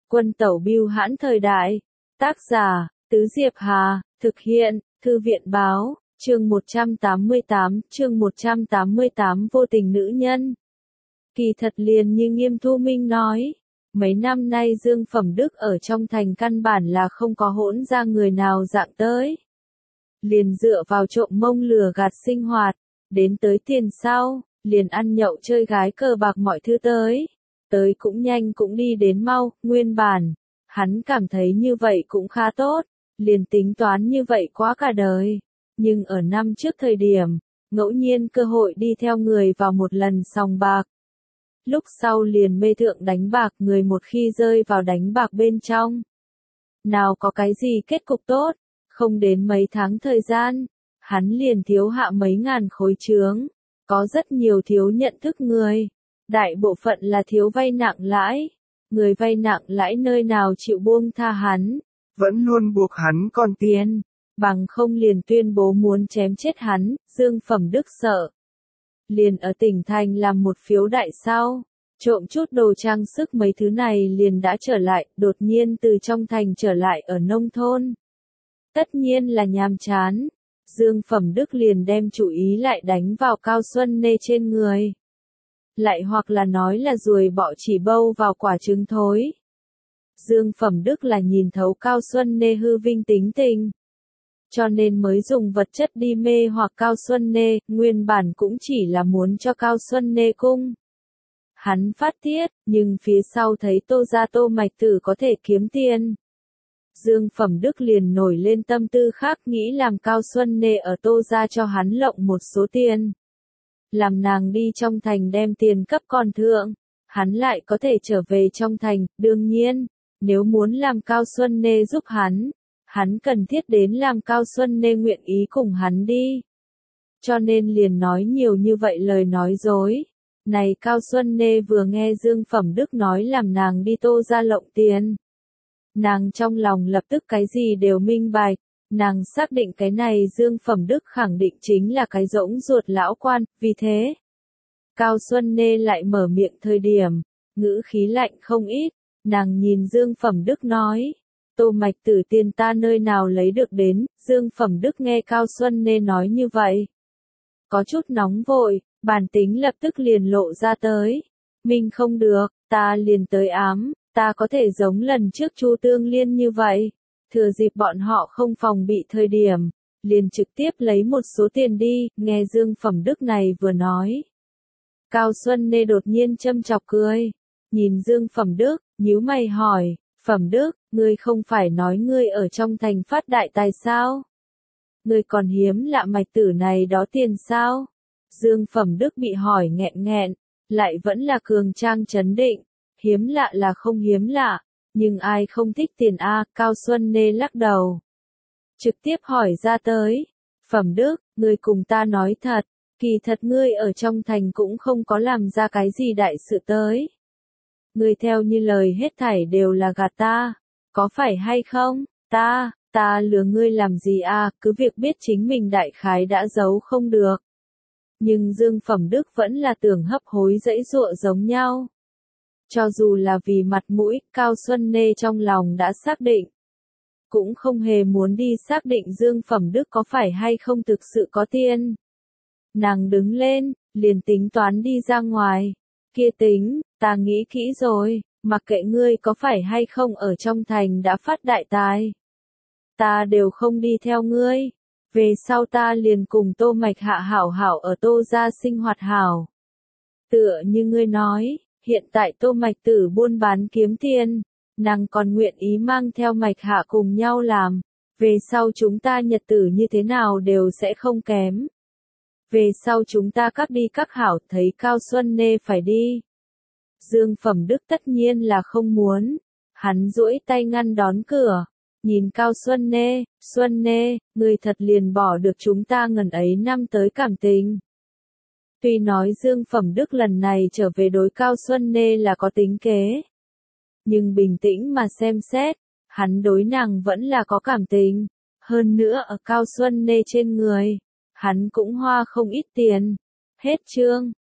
Quân tẩu bưu hãn thời đại. Tác giả, Tứ Diệp Hà, thực hiện, Thư viện báo, chương 188, vô tình nữ nhân. Kỳ thật liền như Nghiêm Thu Minh nói, mấy năm nay Dương Phẩm Đức ở trong thành căn bản là không có hỗn ra người nào dạng tới. Liền dựa vào trộm mông lừa gạt sinh hoạt, đến tới tiền sau, liền ăn nhậu chơi gái cờ bạc mọi thứ tới cũng nhanh cũng đi đến mau, nguyên bản. Hắn cảm thấy như vậy cũng khá tốt, liền tính toán như vậy quá cả đời. Nhưng ở năm trước thời điểm, ngẫu nhiên cơ hội đi theo người vào một lần sòng bạc. Lúc sau liền mê thượng đánh bạc, người một khi rơi vào đánh bạc bên trong. Nào có cái gì kết cục tốt, không đến mấy tháng thời gian, hắn liền thiếu hạ mấy ngàn khối chướng. Có rất nhiều thiếu nhận thức người, đại bộ phận là thiếu vay nặng lãi. Người vay nặng lãi nơi nào chịu buông tha hắn, vẫn luôn buộc hắn còn tiền, bằng không liền tuyên bố muốn chém chết hắn. Dương Phẩm Đức sợ, liền ở tỉnh thành làm một phiếu đại sau, trộm chút đồ trang sức mấy thứ này liền đã trở lại, đột nhiên từ trong thành trở lại ở nông thôn. Tất nhiên là nhàm chán, Dương Phẩm Đức liền đem chủ ý lại đánh vào Cao Xuân Nê trên người. Lại hoặc là nói là ruồi bọ chỉ bâu vào quả trứng thối. Dương Phẩm Đức là nhìn thấu Cao Xuân Nê hư vinh tính tình, cho nên mới dùng vật chất đi mê hoặc Cao Xuân Nê, nguyên bản cũng chỉ là muốn cho Cao Xuân Nê cung. Hắn phát tiết, nhưng phía sau thấy Tô gia Tô Mạch Tử có thể kiếm tiền. Dương Phẩm Đức liền nổi lên tâm tư khác, nghĩ làm Cao Xuân Nê ở Tô gia cho hắn lộng một số tiền. Làm nàng đi trong thành đem tiền cấp con thượng, hắn lại có thể trở về trong thành. Đương nhiên, nếu muốn làm Cao Xuân Nê giúp hắn cần thiết đến làm Cao Xuân Nê nguyện ý cùng hắn đi. Cho nên liền nói nhiều như vậy lời nói dối. Này Cao Xuân Nê vừa nghe Dương Phẩm Đức nói làm nàng đi Tô gia lộng tiền, nàng trong lòng lập tức cái gì đều minh bạch. Nàng xác định cái này Dương Phẩm Đức khẳng định chính là cái rỗng ruột lão quan, vì thế. Cao Xuân Nê lại mở miệng thời điểm, ngữ khí lạnh không ít, nàng nhìn Dương Phẩm Đức nói, Tô Mạch Tử tiền ta nơi nào lấy được đến. Dương Phẩm Đức nghe Cao Xuân Nê nói như vậy, có chút nóng vội, bản tính lập tức liền lộ ra tới. Mình không được, ta liền tới ám, ta có thể giống lần trước Chu Tương Liên như vậy. Thừa dịp bọn họ không phòng bị thời điểm, liền trực tiếp lấy một số tiền đi. Nghe Dương Phẩm Đức này vừa nói, Cao Xuân Nê đột nhiên châm chọc cười, nhìn Dương Phẩm Đức, nhíu mày hỏi, Phẩm Đức, ngươi không phải nói ngươi ở trong thành phát đại tài sao? Ngươi còn hiếm lạ Mạch Tử này đó tiền sao? Dương Phẩm Đức bị hỏi nghẹn, lại vẫn là cường trang trấn định, hiếm lạ là không hiếm lạ. Nhưng ai không thích tiền a? Cao Xuân Nê lắc đầu, trực tiếp hỏi ra tới, Phẩm Đức, ngươi cùng ta nói thật, kỳ thật ngươi ở trong thành cũng không có làm ra cái gì đại sự tới. Ngươi theo như lời hết thảy đều là gạt ta, có phải hay không? Ta lừa ngươi làm gì a? Cứ việc biết chính mình đại khái đã giấu không được. Nhưng Dương Phẩm Đức vẫn là tưởng hấp hối dãy dụa giống nhau. Cho dù là vì mặt mũi, Cao Xuân Nê trong lòng đã xác định. Cũng không hề muốn đi xác định Dương Phẩm Đức có phải hay không thực sự có tiền. Nàng đứng lên, liền tính toán đi ra ngoài. Kia tính, ta nghĩ kỹ rồi, mặc kệ ngươi có phải hay không ở trong thành đã phát đại tài. Ta đều không đi theo ngươi. Về sau ta liền cùng Tô Mạch Hạ hảo hảo ở Tô gia sinh hoạt hảo. Tựa như ngươi nói, hiện tại Tô Mạch Tử buôn bán kiếm tiền, nàng còn nguyện ý mang theo Mạch Hạ cùng nhau làm. Về sau chúng ta nhật tử như thế nào đều sẽ không kém. Về sau chúng ta các đi các hảo. Thấy Cao Xuân Nê phải đi, Dương Phẩm Đức tất nhiên là không muốn. Hắn duỗi tay ngăn đón cửa, nhìn Cao Xuân Nê, ngươi thật liền bỏ được chúng ta ngần ấy năm tới cảm tình. Tuy nói Dương Phẩm Đức lần này trở về đối Cao Xuân Nê là có tính kế, nhưng bình tĩnh mà xem xét, hắn đối nàng vẫn là có cảm tình. Hơn nữa ở Cao Xuân Nê trên người, hắn cũng hoa không ít tiền. Hết chương.